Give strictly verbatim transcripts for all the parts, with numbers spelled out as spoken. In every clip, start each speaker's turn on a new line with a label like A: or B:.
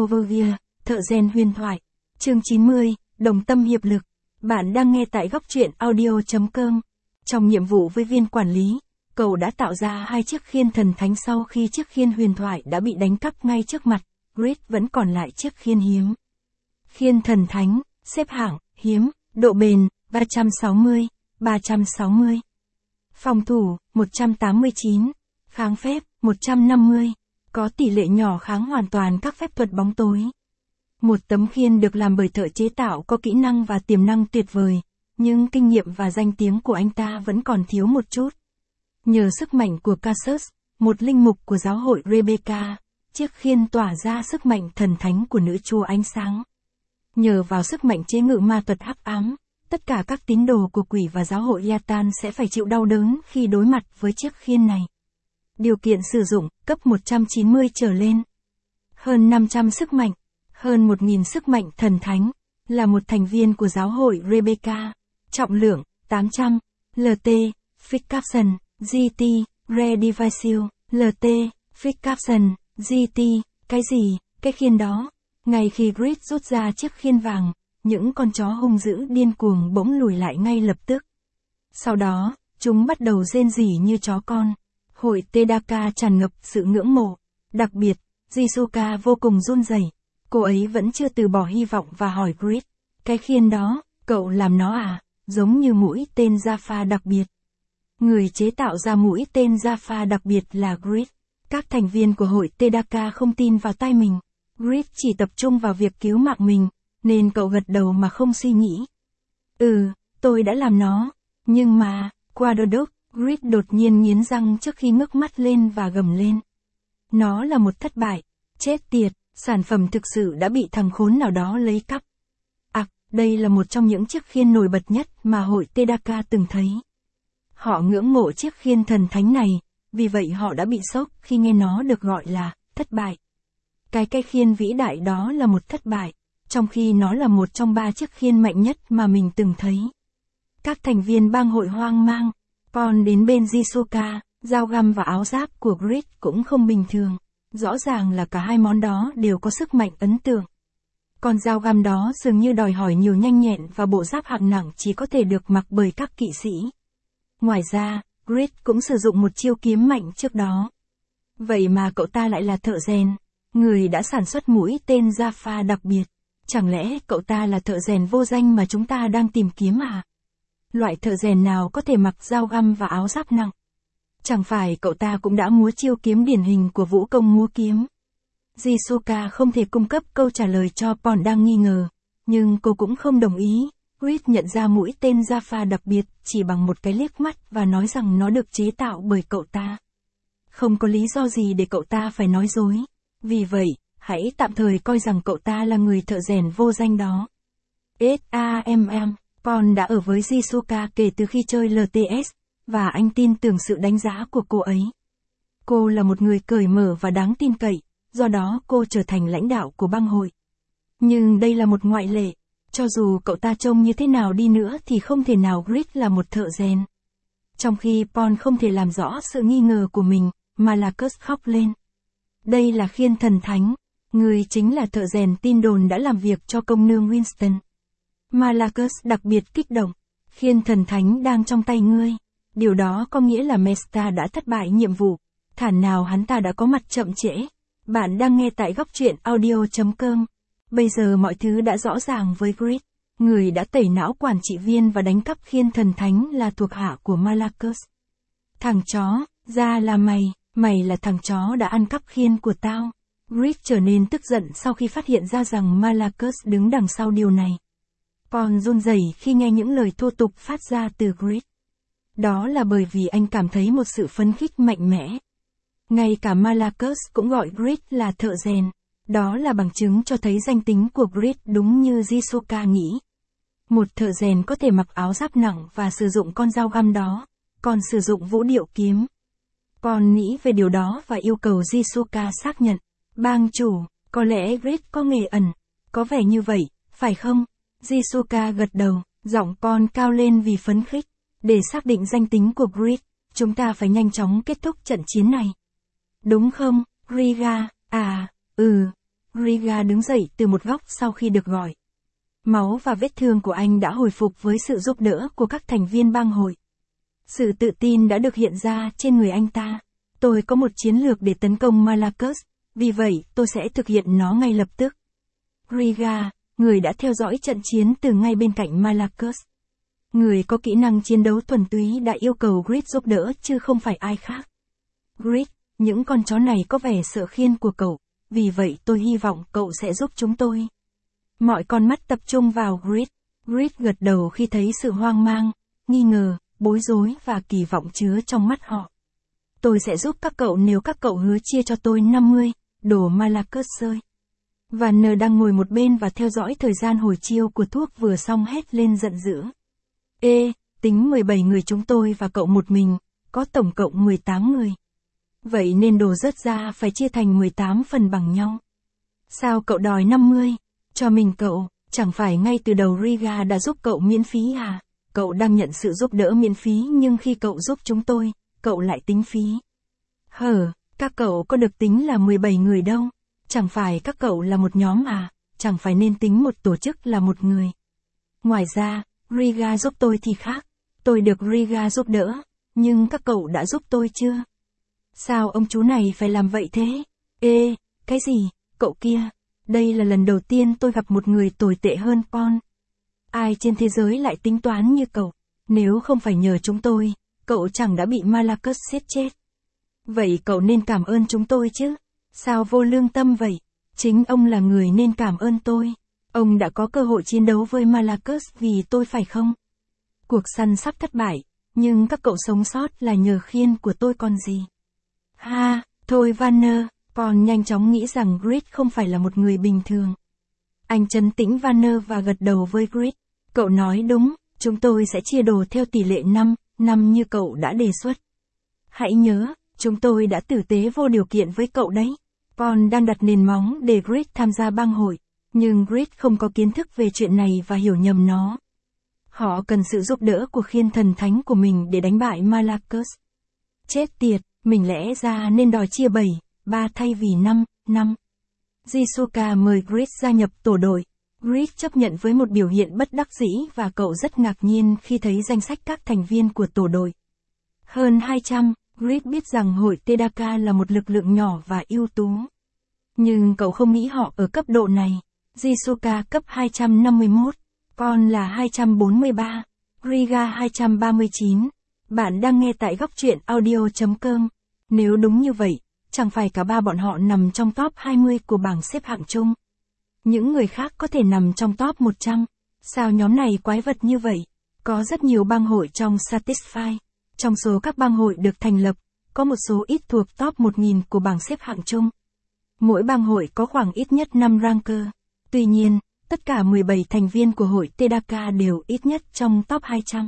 A: Overview, thợ rèn huyền thoại. Chương chín mươi, đồng tâm hiệp lực. Bạn đang nghe tại góc truyện audio chấm com. Trong nhiệm vụ với viên quản lý, cậu đã tạo ra hai chiếc khiên thần thánh sau khi chiếc khiên huyền thoại đã bị đánh cắp ngay trước mặt. Grid vẫn còn lại chiếc khiên hiếm. Khiên thần thánh, xếp hạng, hiếm, độ bền, ba trăm sáu mươi, ba trăm sáu mươi. Phòng thủ, một trăm tám mươi chín. Kháng phép, một trăm năm mươi. Có tỷ lệ nhỏ kháng hoàn toàn các phép thuật bóng tối. Một tấm khiên được làm bởi thợ chế tạo có kỹ năng và tiềm năng tuyệt vời, nhưng kinh nghiệm và danh tiếng của anh ta vẫn còn thiếu một chút. Nhờ sức mạnh của Cassius, một linh mục của giáo hội Rebecca, chiếc khiên tỏa ra sức mạnh thần thánh của nữ chúa ánh sáng. Nhờ vào sức mạnh chế ngự ma thuật hắc ám, tất cả các tín đồ của quỷ và giáo hội Yatan sẽ phải chịu đau đớn khi đối mặt với chiếc khiên này. Điều kiện sử dụng, cấp một trăm chín mươi trở lên. Hơn năm trăm sức mạnh, hơn một nghìn sức mạnh thần thánh, là một thành viên của giáo hội Rebecca. Trọng lượng, tám trăm, lờ tê, Fix Capson, giê tê, Redivisial, lờ tê, Fix Capson, giê tê, cái gì, cái khiên đó. Ngay khi Grid rút ra chiếc khiên vàng, những con chó hung dữ điên cuồng bỗng lùi lại ngay lập tức. Sau đó, chúng bắt đầu rên rỉ như chó con. Hội Tedaka tràn ngập sự ngưỡng mộ. Đặc biệt, Jisuka vô cùng run rẩy. Cô ấy vẫn chưa từ bỏ hy vọng và hỏi Grid, cái khiên đó, cậu làm nó à, giống như mũi tên Jaffa đặc biệt. Người chế tạo ra mũi tên Jaffa đặc biệt là Grid. Các thành viên của hội Tedaka không tin vào tai mình. Grid chỉ tập trung vào việc cứu mạng mình, nên cậu gật đầu mà không suy nghĩ. Ừ, tôi đã làm nó. Nhưng mà, Quadradoc, Grid đột nhiên nghiến răng trước khi ngước mắt lên và gầm lên. Nó là một thất bại. Chết tiệt, sản phẩm thực sự đã bị thằng khốn nào đó lấy cắp. À, đây là một trong những chiếc khiên nổi bật nhất mà hội Tedaka từng thấy. Họ ngưỡng mộ chiếc khiên thần thánh này, vì vậy họ đã bị sốc khi nghe nó được gọi là thất bại. Cái cây khiên vĩ đại đó là một thất bại, trong khi nó là một trong ba chiếc khiên mạnh nhất mà mình từng thấy. Các thành viên bang hội hoang mang, còn đến bên Jisuka, dao găm và áo giáp của Grid cũng không bình thường. Rõ ràng là cả hai món đó đều có sức mạnh ấn tượng. Còn dao găm đó dường như đòi hỏi nhiều nhanh nhẹn và bộ giáp hạng nặng chỉ có thể được mặc bởi các kỵ sĩ. Ngoài ra, Grid cũng sử dụng một chiêu kiếm mạnh trước đó. Vậy mà cậu ta lại là thợ rèn, người đã sản xuất mũi tên Jaffa đặc biệt. Chẳng lẽ cậu ta là thợ rèn vô danh mà chúng ta đang tìm kiếm à? Loại thợ rèn nào có thể mặc dao găm và áo giáp nặng? Chẳng phải cậu ta cũng đã múa chiêu kiếm điển hình của vũ công múa kiếm? Jisuka không thể cung cấp câu trả lời cho Pon đang nghi ngờ, nhưng cô cũng không đồng ý. Grid nhận ra mũi tên Jaffa đặc biệt chỉ bằng một cái liếc mắt và nói rằng nó được chế tạo bởi cậu ta. Không có lý do gì để cậu ta phải nói dối. Vì vậy, hãy tạm thời coi rằng cậu ta là người thợ rèn vô danh đó. SAMM, Pon đã ở với Jisuka kể từ khi chơi lờ tê ét, và anh tin tưởng sự đánh giá của cô ấy. Cô là một người cởi mở và đáng tin cậy, do đó cô trở thành lãnh đạo của bang hội. Nhưng đây là một ngoại lệ, cho dù cậu ta trông như thế nào đi nữa thì không thể nào Grid là một thợ rèn. Trong khi Pon không thể làm rõ sự nghi ngờ của mình, Malakus khóc lên. Đây là khiên thần thánh, người chính là thợ rèn tin đồn đã làm việc cho công nương Winston. Malakus đặc biệt kích động, khiên thần thánh đang trong tay ngươi. Điều đó có nghĩa là Mesta đã thất bại nhiệm vụ. Thản nào hắn ta đã có mặt chậm trễ. Bạn đang nghe tại góc truyện audio chấm com. Bây giờ mọi thứ đã rõ ràng với Grid. Người đã tẩy não quản trị viên và đánh cắp khiên thần thánh là thuộc hạ của Malakus. Thằng chó, ra là mày, mày là thằng chó đã ăn cắp khiên của tao. Grid trở nên tức giận sau khi phát hiện ra rằng Malakus đứng đằng sau điều này. Pon run rẩy khi nghe những lời thô tục phát ra từ Grid. Đó là bởi vì anh cảm thấy một sự phấn khích mạnh mẽ. Ngay cả Malakus cũng gọi Grid là thợ rèn. Đó là bằng chứng cho thấy danh tính của Grid đúng như Jisuka nghĩ. Một thợ rèn có thể mặc áo giáp nặng và sử dụng con dao găm đó, còn sử dụng vũ điệu kiếm. Pon nghĩ về điều đó và yêu cầu Jisuka xác nhận. Bang chủ, có lẽ Grid có nghề ẩn. Có vẻ như vậy, phải không? Jisuka gật đầu, giọng Pon cao lên vì phấn khích. Để xác định danh tính của Grid, chúng ta phải nhanh chóng kết thúc trận chiến này. Đúng không, Riga? À, ừ. Riga đứng dậy từ một góc sau khi được gọi. Máu và vết thương của anh đã hồi phục với sự giúp đỡ của các thành viên bang hội. Sự tự tin đã được hiện ra trên người anh ta. Tôi có một chiến lược để tấn công Marcus, vì vậy tôi sẽ thực hiện nó ngay lập tức. Riga, người đã theo dõi trận chiến từ ngay bên cạnh Marcus. Người có kỹ năng chiến đấu thuần túy đã yêu cầu Grit giúp đỡ chứ không phải ai khác. Grit, những con chó này có vẻ sợ khiên của cậu, vì vậy tôi hy vọng cậu sẽ giúp chúng tôi. Mọi con mắt tập trung vào Grit. Grit gật đầu khi thấy sự hoang mang, nghi ngờ, bối rối và kỳ vọng chứa trong mắt họ. Tôi sẽ giúp các cậu nếu các cậu hứa chia cho tôi năm mươi, đồ Marcus rơi. Và N đang ngồi một bên và theo dõi thời gian hồi chiêu của thuốc vừa xong hét lên giận dữ. Ê, tính mười bảy người chúng tôi và cậu một mình, có tổng cộng mười tám người. Vậy nên đồ rớt ra phải chia thành mười tám phần bằng nhau. Sao cậu đòi năm mươi? Cho mình cậu, chẳng phải ngay từ đầu Riga đã giúp cậu miễn phí à? Cậu đang nhận sự giúp đỡ miễn phí nhưng khi cậu giúp chúng tôi, cậu lại tính phí. Hờ, các cậu có được tính là mười bảy người đâu. Chẳng phải các cậu là một nhóm à, chẳng phải nên tính một tổ chức là một người. Ngoài ra, Riga giúp tôi thì khác. Tôi được Riga giúp đỡ, nhưng các cậu đã giúp tôi chưa? Sao ông chú này phải làm vậy thế? Ê, cái gì, cậu kia? Đây là lần đầu tiên tôi gặp một người tồi tệ hơn Paul. Ai trên thế giới lại tính toán như cậu? Nếu không phải nhờ chúng tôi, cậu chẳng đã bị Marcus giết chết. Vậy cậu nên cảm ơn chúng tôi chứ? Sao vô lương tâm vậy? Chính ông là người nên cảm ơn tôi. Ông đã có cơ hội chiến đấu với Marcus vì tôi phải không? Cuộc săn sắp thất bại, nhưng các cậu sống sót là nhờ khiên của tôi còn gì. Ha, thôi Vanner, còn nhanh chóng nghĩ rằng Grit không phải là một người bình thường. Anh trấn tĩnh Vanner và gật đầu với Grit. Cậu nói đúng, chúng tôi sẽ chia đồ theo tỷ lệ năm, năm như cậu đã đề xuất. Hãy nhớ, chúng tôi đã tử tế vô điều kiện với cậu đấy. Paul đang đặt nền móng để Grit tham gia bang hội, nhưng Grit không có kiến thức về chuyện này và hiểu nhầm nó. Họ cần sự giúp đỡ của khiên thần thánh của mình để đánh bại Marcus. Chết tiệt, mình lẽ ra nên đòi chia bảy, ba thay vì năm, năm. Jisuka mời Grit gia nhập tổ đội. Grit chấp nhận với một biểu hiện bất đắc dĩ và cậu rất ngạc nhiên khi thấy danh sách các thành viên của tổ đội. Hơn hai trăm, Grit biết rằng hội Tedaka là một lực lượng nhỏ và ưu tú. Nhưng cậu không nghĩ họ ở cấp độ này. Jisuka cấp hai trăm năm mươi mốt, Paul là hai trăm bốn mươi ba, Riga hai trăm ba mươi chín. Bạn đang nghe tại góc truyện audio chấm com. Nếu đúng như vậy, chẳng phải cả ba bọn họ nằm trong top hai mươi của bảng xếp hạng chung. Những người khác có thể nằm trong top một trăm. Sao nhóm này quái vật như vậy? Có rất nhiều bang hội trong Satisfy. Trong số các bang hội được thành lập, có một số ít thuộc top một nghìn của bảng xếp hạng chung. Mỗi bang hội có khoảng ít nhất năm ranker. Tuy nhiên, tất cả mười bảy thành viên của hội Tedaka đều ít nhất trong top hai trăm.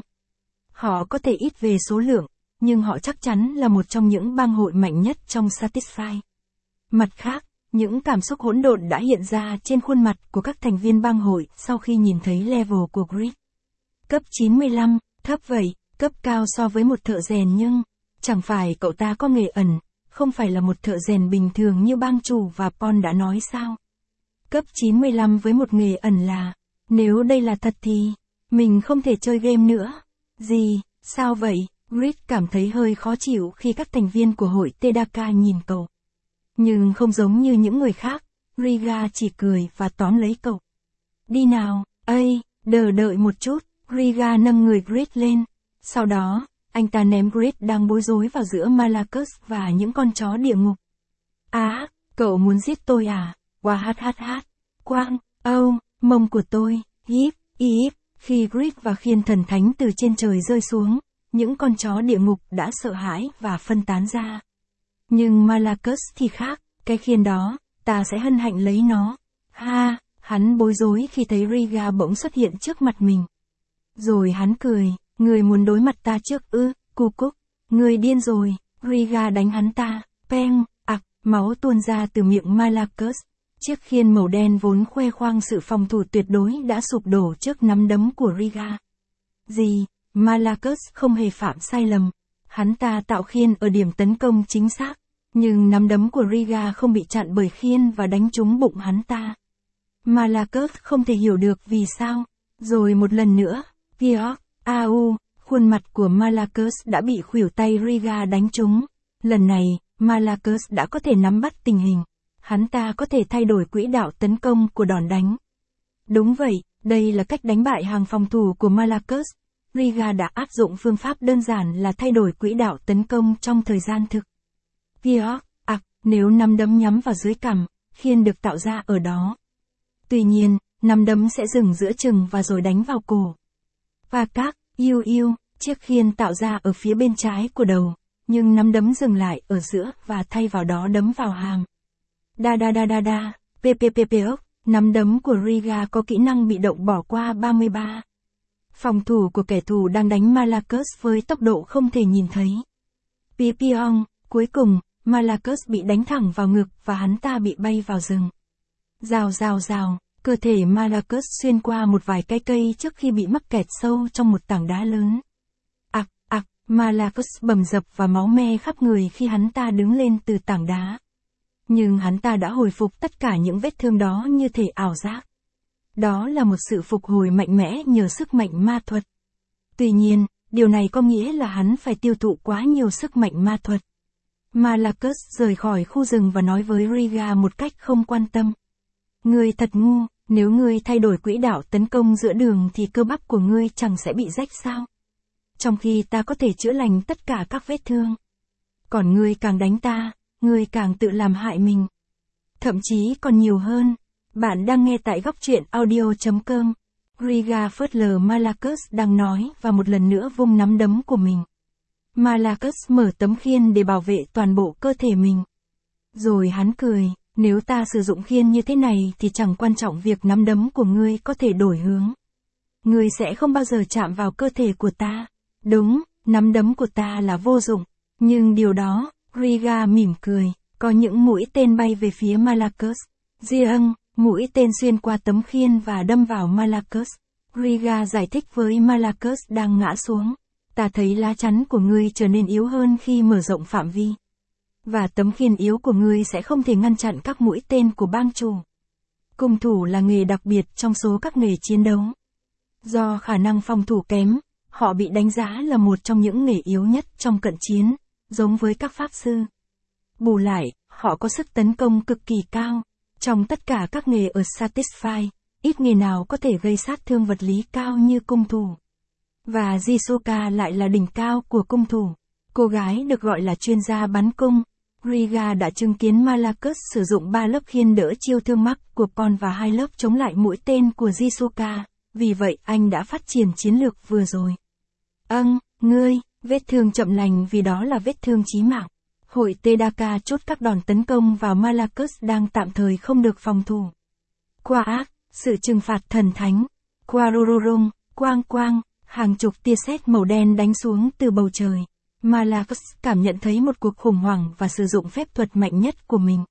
A: Họ có thể ít về số lượng, nhưng họ chắc chắn là một trong những bang hội mạnh nhất trong Satisfy. Mặt khác, những cảm xúc hỗn độn đã hiện ra trên khuôn mặt của các thành viên bang hội sau khi nhìn thấy level của Grit. Cấp chín mươi lăm, thấp vậy, cấp cao so với một thợ rèn nhưng, chẳng phải cậu ta có nghề ẩn, không phải là một thợ rèn bình thường như bang chủ và Paul đã nói sao? Cấp chín mươi lăm với một nghề ẩn là, nếu đây là thật thì, mình không thể chơi game nữa. Gì, sao vậy? Grit cảm thấy hơi khó chịu khi các thành viên của hội Tedaka nhìn cậu. Nhưng không giống như những người khác, Riga chỉ cười và tóm lấy cậu. Đi nào, ây, đchờ đợi một chút, Riga nâng người Grit lên. Sau đó, anh ta ném Grit đang bối rối vào giữa Marcus và những con chó địa ngục. Á, cậu muốn giết tôi à? Wow hát hát hát. Quang, âu, oh, mông của tôi, híp, híp. Khi Grit và khiên thần thánh từ trên trời rơi xuống, những con chó địa ngục đã sợ hãi và phân tán ra. Nhưng Marcus thì khác, cái khiên đó, ta sẽ hân hạnh lấy nó. Ha, hắn bối rối khi thấy Riga bỗng xuất hiện trước mặt mình. Rồi hắn cười, người muốn đối mặt ta trước ư, cu cúc, người điên rồi, Riga đánh hắn ta, peng, ặc, máu tuôn ra từ miệng Marcus. Chiếc khiên màu đen vốn khoe khoang sự phòng thủ tuyệt đối đã sụp đổ trước nắm đấm của Riga. Gì, Marcus không hề phạm sai lầm. Hắn ta tạo khiên ở điểm tấn công chính xác. Nhưng nắm đấm của Riga không bị chặn bởi khiên và đánh trúng bụng hắn ta. Malakus không thể hiểu được vì sao. Rồi một lần nữa, Piotr, au, khuôn mặt của Malakus đã bị khuỷu tay Riga đánh trúng. Lần này, Malakus đã có thể nắm bắt tình hình. Hắn ta có thể thay đổi quỹ đạo tấn công của đòn đánh. Đúng vậy, đây là cách đánh bại hàng phòng thủ của Malakus. Riga đã áp dụng phương pháp đơn giản là thay đổi quỹ đạo tấn công trong thời gian thực. Piotr, ạc, nếu nắm đấm nhắm vào dưới cằm, khiên được tạo ra ở đó. Tuy nhiên, nắm đấm sẽ dừng giữa chừng và rồi đánh vào cổ. Và các, yêu yêu, chiếc khiên tạo ra ở phía bên trái của đầu, nhưng nắm đấm dừng lại ở giữa và thay vào đó đấm vào hàm. Da da da da da, ppppo, nắm đấm của Riga có kỹ năng bị động bỏ qua ba mươi ba. Phòng thủ của kẻ thù đang đánh Malakus với tốc độ không thể nhìn thấy. Pipiong, cuối cùng, Malakus bị đánh thẳng vào ngực và hắn ta bị bay vào rừng. Rào rào rào, cơ thể Malakus xuyên qua một vài cái cây trước khi bị mắc kẹt sâu trong một tảng đá lớn. Ặc, ặc, Malakus bầm dập và máu me khắp người khi hắn ta đứng lên từ tảng đá. Nhưng hắn ta đã hồi phục tất cả những vết thương đó như thể ảo giác. Đó là một sự phục hồi mạnh mẽ nhờ sức mạnh ma thuật. Tuy nhiên, điều này có nghĩa là hắn phải tiêu thụ quá nhiều sức mạnh ma thuật. Malakus rời khỏi khu rừng và nói với Riga một cách không quan tâm. Ngươi thật ngu, nếu ngươi thay đổi quỹ đạo tấn công giữa đường thì cơ bắp của ngươi chẳng sẽ bị rách sao? Trong khi ta có thể chữa lành tất cả các vết thương. Còn ngươi càng đánh ta, ngươi càng tự làm hại mình. Thậm chí còn nhiều hơn. Bạn đang nghe tại góc truyện audio chấm com. Riga phớt lờ Malakus đang nói và một lần nữa vung nắm đấm của mình. Malakus mở tấm khiên để bảo vệ toàn bộ cơ thể mình. Rồi hắn cười, nếu ta sử dụng khiên như thế này thì chẳng quan trọng việc nắm đấm của ngươi có thể đổi hướng. Ngươi sẽ không bao giờ chạm vào cơ thể của ta. Đúng, nắm đấm của ta là vô dụng. Nhưng điều đó, Riga mỉm cười, có những mũi tên bay về phía Malakus. Riêng, mũi tên xuyên qua tấm khiên và đâm vào Malakus. Riga giải thích với Malakus đang ngã xuống. Ta thấy lá chắn của ngươi trở nên yếu hơn khi mở rộng phạm vi. Và tấm khiên yếu của ngươi sẽ không thể ngăn chặn các mũi tên của bang chủ. Cung thủ là nghề đặc biệt trong số các nghề chiến đấu. Do khả năng phòng thủ kém, họ bị đánh giá là một trong những nghề yếu nhất trong cận chiến, giống với các pháp sư. Bù lại, họ có sức tấn công cực kỳ cao. Trong tất cả các nghề ở Satisfy, ít nghề nào có thể gây sát thương vật lý cao như cung thủ. Và Jisuka lại là đỉnh cao của cung thủ. Cô gái được gọi là chuyên gia bắn cung. Riga đã chứng kiến Malakus sử dụng ba lớp khiên đỡ chiêu thương mắc của Pon và hai lớp chống lại mũi tên của Jisuka, vì vậy anh đã phát triển chiến lược vừa rồi. Âng, ngươi, vết thương chậm lành vì đó là vết thương chí mạng. Hội Tedaka chốt các đòn tấn công vào Malakus đang tạm thời không được phòng thủ. Qua ác, sự trừng phạt thần thánh. Qua rururung, quang quang, hàng chục tia sét màu đen đánh xuống từ bầu trời. Malakus cảm nhận thấy một cuộc khủng hoảng và sử dụng phép thuật mạnh nhất của mình.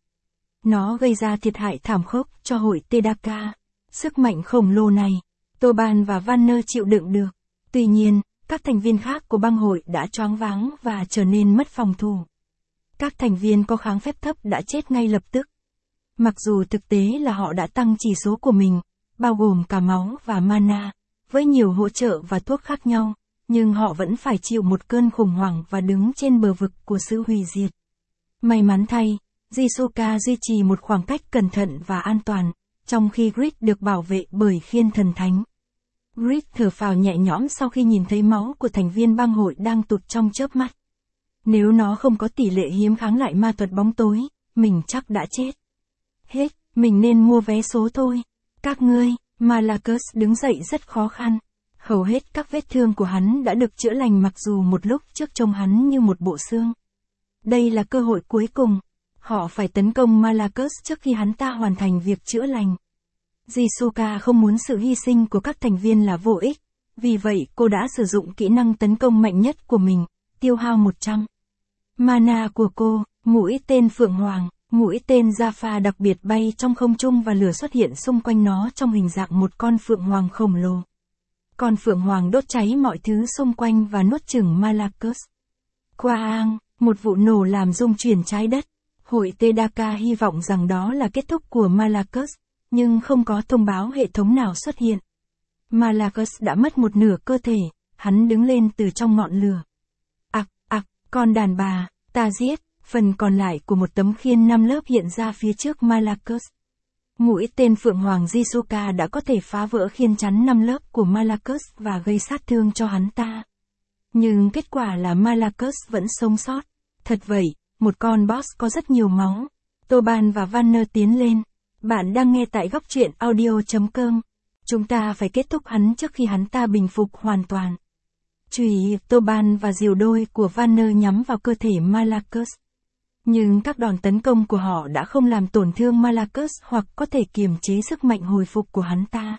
A: Nó gây ra thiệt hại thảm khốc cho hội Tedaka. Sức mạnh khổng lồ này, Toban và Vanner chịu đựng được. Tuy nhiên, các thành viên khác của bang hội đã choáng váng và trở nên mất phòng thủ. Các thành viên có kháng phép thấp đã chết ngay lập tức. Mặc dù thực tế là họ đã tăng chỉ số của mình, bao gồm cả máu và mana, với nhiều hỗ trợ và thuốc khác nhau, nhưng họ vẫn phải chịu một cơn khủng hoảng và đứng trên bờ vực của sự hủy diệt. May mắn thay, Jisuka duy trì một khoảng cách cẩn thận và an toàn, trong khi Grid được bảo vệ bởi khiên thần thánh. Grid thở phào nhẹ nhõm sau khi nhìn thấy máu của thành viên bang hội đang tụt trong chớp mắt. Nếu nó không có tỷ lệ hiếm kháng lại ma thuật bóng tối, mình chắc đã chết. Hết, mình nên mua vé số thôi. Các ngươi, Malakus đứng dậy rất khó khăn. Hầu hết các vết thương của hắn đã được chữa lành mặc dù một lúc trước trông hắn như một bộ xương. Đây là cơ hội cuối cùng. Họ phải tấn công Malakus trước khi hắn ta hoàn thành việc chữa lành. Jisuka không muốn sự hy sinh của các thành viên là vô ích. Vì vậy cô đã sử dụng kỹ năng tấn công mạnh nhất của mình, tiêu hao một trăm. Mana của cô, mũi tên Phượng Hoàng, mũi tên Jaffa đặc biệt bay trong không trung và lửa xuất hiện xung quanh nó trong hình dạng một con Phượng Hoàng khổng lồ. Con Phượng Hoàng đốt cháy mọi thứ xung quanh và nuốt chửng Malakus. Quang, một vụ nổ làm rung chuyển trái đất. Hội Tedaka hy vọng rằng đó là kết thúc của Malakus, nhưng không có thông báo hệ thống nào xuất hiện. Malakus đã mất một nửa cơ thể, hắn đứng lên từ trong ngọn lửa. Ặc, ặc, con đàn bà, ta giết, phần còn lại của một tấm khiên năm lớp hiện ra phía trước Malakus. Mũi tên Phượng Hoàng Jisuka đã có thể phá vỡ khiên chắn năm lớp của Malakus và gây sát thương cho hắn ta. Nhưng kết quả là Malakus vẫn sống sót. Thật vậy, một con boss có rất nhiều máu. Toban và Vanner tiến lên. Bạn đang nghe tại góc truyện audio chấm com. Chúng ta phải kết thúc hắn trước khi hắn ta bình phục hoàn toàn. Chùy Toban và diều đôi của Vanner nhắm vào cơ thể Malakus. Nhưng các đòn tấn công của họ đã không làm tổn thương Malakus hoặc có thể kiềm chế sức mạnh hồi phục của hắn ta.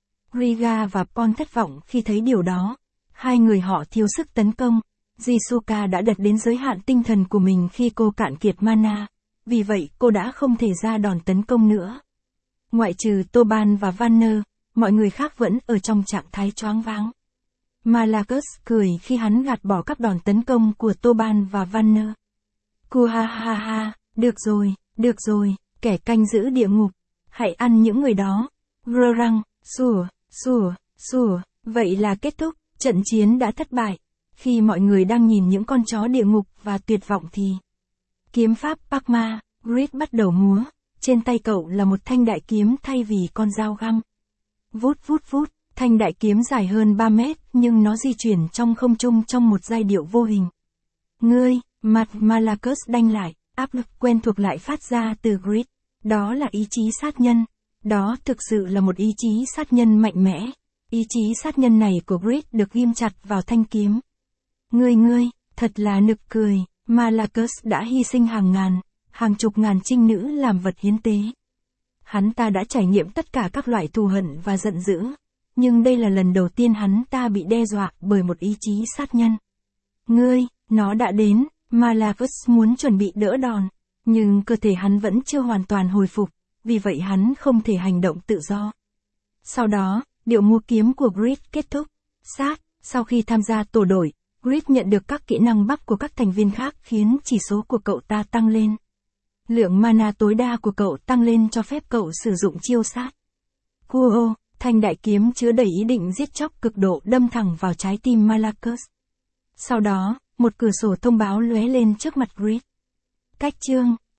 A: Riga và Pon thất vọng khi thấy điều đó. Hai người họ thiếu sức tấn công. Jisuka đã đạt đến giới hạn tinh thần của mình khi cô cạn kiệt mana. Vì vậy cô đã không thể ra đòn tấn công nữa. Ngoại trừ Toban và Vanner, mọi người khác vẫn ở trong trạng thái choáng váng. Malakus cười khi hắn gạt bỏ các đòn tấn công của Toban và Vanner. Cu ha ha ha, được rồi, được rồi, kẻ canh giữ địa ngục. Hãy ăn những người đó. Grurang, sủa, sủa, sủa. Vậy là kết thúc, trận chiến đã thất bại. Khi mọi người đang nhìn những con chó địa ngục và tuyệt vọng thì... Kiếm pháp Pakma, Grid bắt đầu múa. Trên tay cậu là một thanh đại kiếm thay vì con dao găm. Vút vút vút, thanh đại kiếm dài hơn ba mét nhưng nó di chuyển trong không trung trong một giai điệu vô hình. Ngươi, mặt Malakus đanh lại, áp lực quen thuộc lại phát ra từ Grid. Đó là ý chí sát nhân. Đó thực sự là một ý chí sát nhân mạnh mẽ. Ý chí sát nhân này của Grid được ghim chặt vào thanh kiếm. Ngươi ngươi, thật là nực cười, Malakus đã hy sinh hàng ngàn, hàng chục ngàn trinh nữ làm vật hiến tế. Hắn ta đã trải nghiệm tất cả các loại thù hận và giận dữ, nhưng đây là lần đầu tiên hắn ta bị đe dọa bởi một ý chí sát nhân. Ngươi, nó đã đến, Malakus muốn chuẩn bị đỡ đòn, nhưng cơ thể hắn vẫn chưa hoàn toàn hồi phục, vì vậy hắn không thể hành động tự do. Sau đó, điệu múa kiếm của Grid kết thúc. Sát, sau khi tham gia tổ đội, Grid nhận được các kỹ năng buff của các thành viên khác khiến chỉ số của cậu ta tăng lên. Lượng mana tối đa của cậu tăng lên cho phép cậu sử dụng chiêu sát. Kuo, thanh đại kiếm chứa đầy ý định giết chóc cực độ đâm thẳng vào trái tim Malakus. Sau đó, một cửa sổ thông báo lóe lên trước mặt Grid. Cách chương